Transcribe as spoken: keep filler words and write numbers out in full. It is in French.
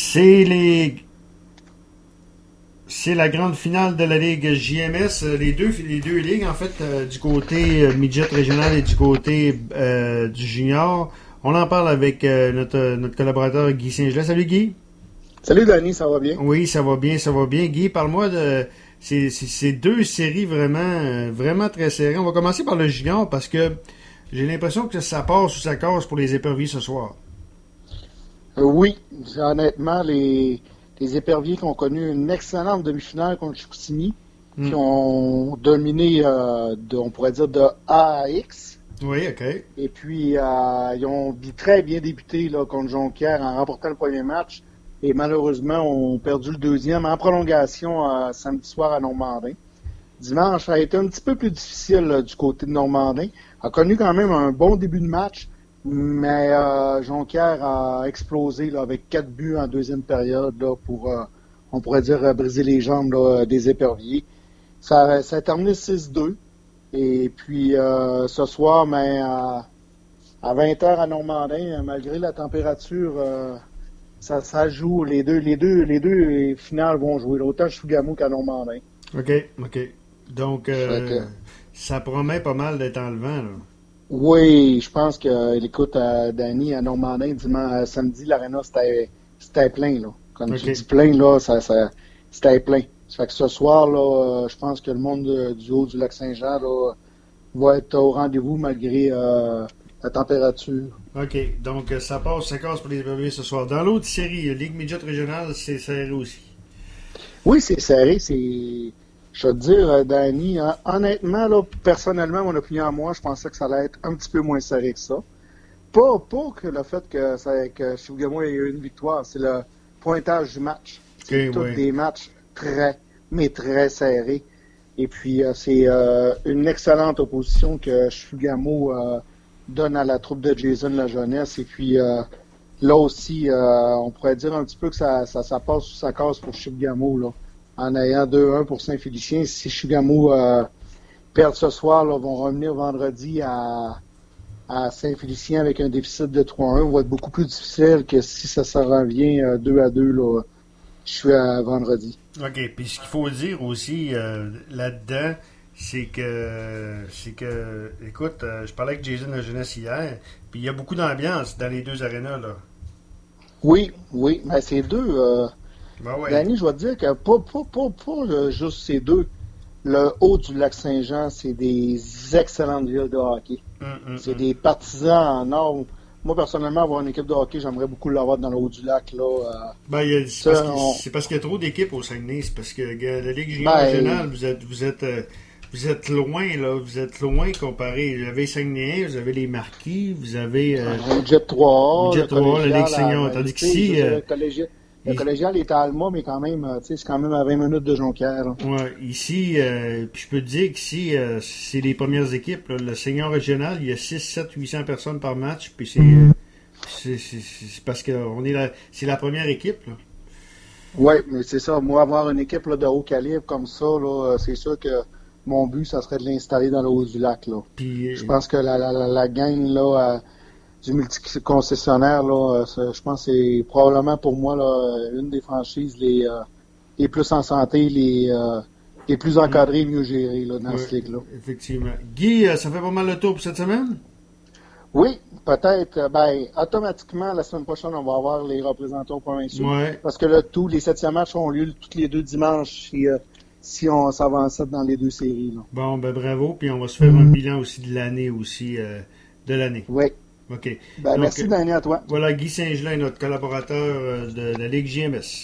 C'est les c'est la grande finale de la Ligue J M S, les deux les deux ligues en fait, euh, du côté euh, midget régional et du côté euh, du junior. On en parle avec euh, notre notre collaborateur Guy Saint-Gelais. Salut Guy. Salut Danny, ça va bien? Oui, ça va bien, ça va bien. Guy, parle-moi de ces, ces, ces deux séries vraiment euh, vraiment très serrées. On va commencer par le junior parce que j'ai l'impression que ça passe ou ça casse pour les éperviers ce soir. Euh, oui, honnêtement, les, les éperviers qui ont connu une excellente demi-finale contre Chicoutimi, mm. qui ont dominé, euh, de, on pourrait dire, de A à X. Oui, OK. Et puis, euh, ils ont très bien débuté là, contre Jonquière en remportant le premier match. Et malheureusement, ont perdu le deuxième en prolongation euh, samedi soir à Normandin. Dimanche, ça a été un petit peu plus difficile là, du côté de Normandin. A connu quand même un bon début de match, mais euh, Jonquière a explosé là, avec quatre buts en deuxième période là, pour, euh, on pourrait dire, euh, briser les jambes là, des éperviers. Ça, ça a terminé six deux. Et puis, euh, ce soir, mais, à, à vingt heures à Normandin, malgré la température... Euh, Ça, ça joue, les deux, les deux, les deux finales vont jouer, autant à Chougamau qu'à Normandin. OK, OK. Donc, euh, que... ça promet pas mal d'être enlevant, là. Oui, je pense que, écoute, à Danny, à Normandin, dimanche, samedi, l'aréna, c'était, c'était plein, là. Comme okay. tu dis plein, là, ça, ça, c'était plein. Ça fait que ce soir, là, je pense que le monde de, du haut du lac Saint-Jean, là, va être au rendez-vous malgré euh, la température. OK. Donc, ça passe, ça casse pour les éperviers ce soir. Dans l'autre série, Ligue Midget Régionale, c'est serré aussi. Oui, c'est serré. C'est... Je vais te dire, Danny, hein, honnêtement, là, personnellement, mon opinion à moi, je pensais que ça allait être un petit peu moins serré que ça. Pas, pas que le fait que, ça, que Chougamau ait eu une victoire, c'est le pointage du match. C'est okay, tous oui. des matchs très, mais très serrés. Et puis, euh, c'est euh, une excellente opposition que Chougamau euh, donne à la troupe de Jason La Jeunesse. Et puis, euh, là aussi, euh, on pourrait dire un petit peu que ça, ça, ça passe ou ça casse pour Chougamau, là, en ayant deux un pour Saint-Félicien. Si Chougamau euh, perd ce soir, là, vont revenir vendredi à, à Saint-Félicien avec un déficit de trois un. Ça va être beaucoup plus difficile que si ça se revient euh, deux à deux, là, je suis à vendredi. OK. Puis ce qu'il faut dire aussi euh, là-dedans, c'est que, c'est que, écoute, euh, je parlais avec Jason La Jeunesse hier, puis il y a beaucoup d'ambiance dans les deux arénas, là. Oui, oui, mais ces deux, euh, ben ouais. Danny, je vais te dire que pas, pas, pas, pas euh, juste ces deux. Le haut du lac Saint-Jean, c'est des excellentes villes de hockey. Mm, mm, c'est mm. des partisans en or. Moi, personnellement, avoir une équipe de hockey, j'aimerais beaucoup l'avoir dans le haut du lac, là. Euh, ben, y a, c'est, ça, parce on... c'est parce qu'il y a trop d'équipes au Saguenay. C'est parce que la Ligue junior ben, régionale, vous êtes, vous êtes, euh, vous êtes loin, là. Vous êtes loin comparé. Vous avez Saguenay, vous avez les Marquis, vous avez... Euh, le Jet trois A, le Jet trois A, la Ligue senior. Tandis qu'ici... Euh, Le collégial est à Alma, mais quand même, tu sais, c'est quand même à vingt minutes de Jonquière. Ouais, ici, euh, puis je peux te dire qu'ici, euh, c'est les premières équipes. Là. Le senior régional, il y a six, sept, huit cents personnes par match, puis c'est, euh, c'est, c'est, c'est parce que on est la, c'est la première équipe. Là. Oui, mais c'est ça. Moi, avoir une équipe là, de haut calibre comme ça, là, c'est sûr que mon but, ça serait de l'installer dans le haut du lac. Là. Puis, je pense que la, la, la, la gang, là... Euh, du multi-concessionnaire, là, je pense que c'est probablement pour moi là, une des franchises les, euh, les plus en santé, les, euh, les plus encadrées et mieux gérées là, dans oui, cette ligue-là. Effectivement. Guy, ça fait pas mal le tour pour cette semaine? Oui, peut-être. Ben, automatiquement, la semaine prochaine, on va avoir les représentants provinciaux. Ouais. Parce que là, tous les septièmes matchs ont lieu tous les deux dimanches si, euh, si on s'avance dans les deux séries. Là. Bon, ben bravo. Puis on va se faire mm-hmm. un bilan aussi de l'année aussi, euh, de l'année. Oui. OK. Ben, Donc, merci, Daniel, à toi. Voilà, Guy Saint-Gelais, notre collaborateur de la Ligue J M S.